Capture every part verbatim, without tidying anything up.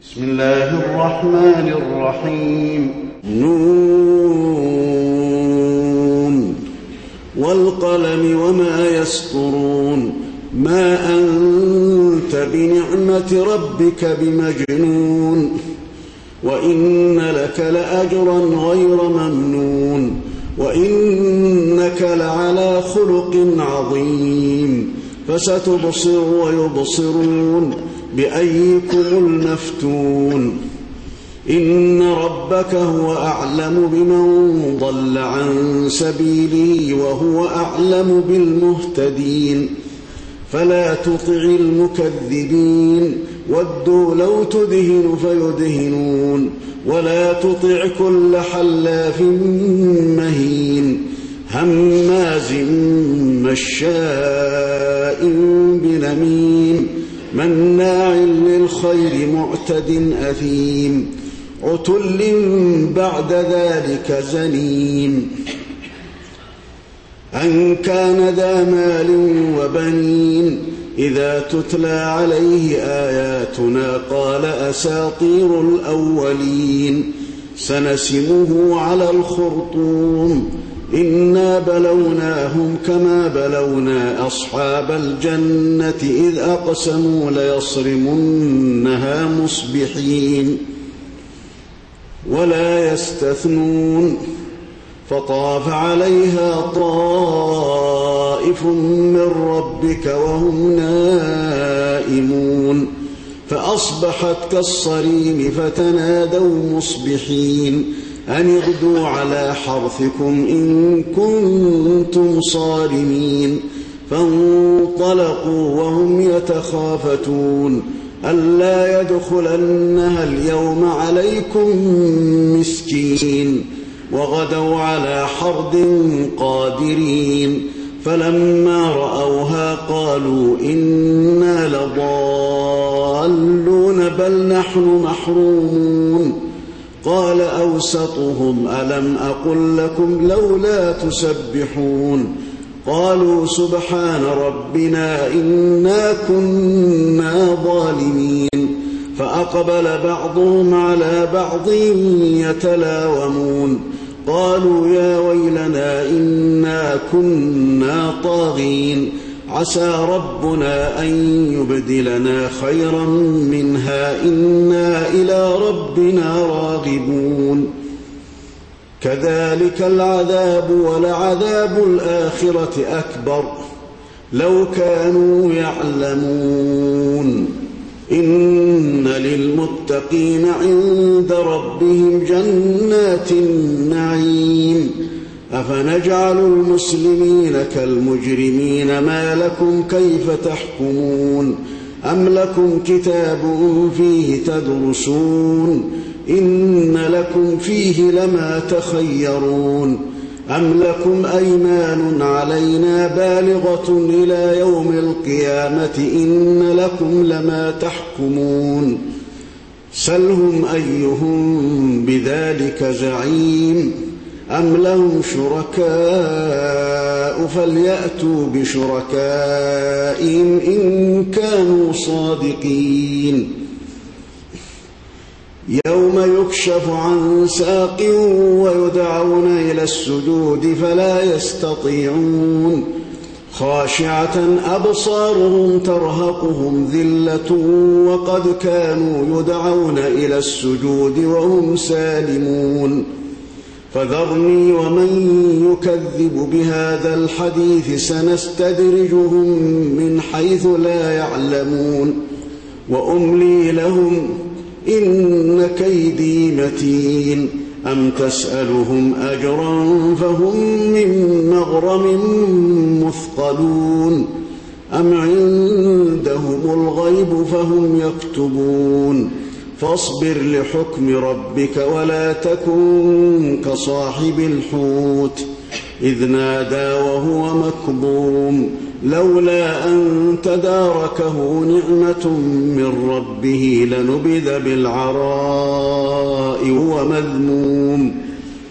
بسم الله الرحمن الرحيم. نون والقلم وما يسطرون ما أنت بنعمة ربك بمجنون وإن لك لأجرا غير ممنون وإنك لعلى خلق عظيم فستبصر ويبصرون بأيكم المفتون إن ربك هو أعلم بمن ضل عن سبيله وهو أعلم بالمهتدين فلا تطع المكذبين ودوا لو تدهن فيدهنون ولا تطع كل حلاف مهين هماز مشاء بنميم مناع للخير معتد أثيم عتل بعد ذلك زنيم أن كان ذا مال وبنين إذا تتلى عليه آياتنا قال أساطير الأولين سنسمه على الخرطوم إنا بلوناهم كما بلونا أصحاب الجنة إذ أقسموا ليصرمنها مصبحين ولا يستثنون فطاف عليها طائف من ربك وهم نائمون فأصبحت كالصريم فتنادوا مصبحين أن اغدوا على حرثكم إن كنتم صارمين فانطلقوا وهم يتخافتون ألا يدخلنها اليوم عليكم مسكين وغدوا على حرد قادرين فلما رأوها قالوا إنا لضالون بل نحن محرومون قال أوسطهم ألم أقل لكم لولا تسبحون قالوا سبحان ربنا إنا كنا ظالمين فأقبل بعضهم على بعض يتلاومون قالوا يا ويلنا إنا كنا طاغين عسى ربنا أن يبدلنا خيرا منها إنا إلى ربنا راغبون كذلك العذاب ولعذاب الآخرة أكبر لو كانوا يعلمون إن للمتقين عند ربهم جنات النعيم أفنجعل المسلمين كالمجرمين ما لكم كيف تحكمون أم لكم كتاب فيه تدرسون إن لكم فيه لما تخيرون أم لكم أيمان علينا بالغة إلى يوم القيامة إن لكم لما تحكمون سلهم أيهم بذلك زعيم أم لهم شركاء فليأتوا بشركائهم إن كانوا صادقين يوم يكشف عن ساق ويدعون إلى السجود فلا يستطيعون خاشعة أبصارهم ترهقهم ذلة وقد كانوا يدعون إلى السجود وهم سالمون فذرني ومن يكذب بهذا الحديث سنستدرجهم من حيث لا يعلمون وأملي لهم إن كيدي متين أم تسألهم أجرا فهم من مغرم مثقلون أم عندهم الغيب فهم يكتبون فاصبر لحكم ربك ولا تكن كصاحب الحوت إذ نادى وهو مكظوم لولا أن تداركه نعمة من ربه لنبذ بالعراء وهو مذموم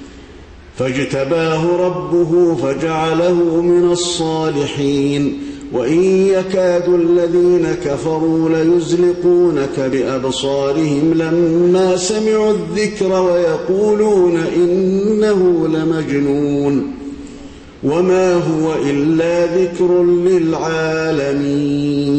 فاجتباه ربه فجعله من الصالحين وإن يكاد الذين كفروا ليزلقونك بأبصارهم لما سمعوا الذكر ويقولون إنه لمجنون وما هو إلا ذكر للعالمين.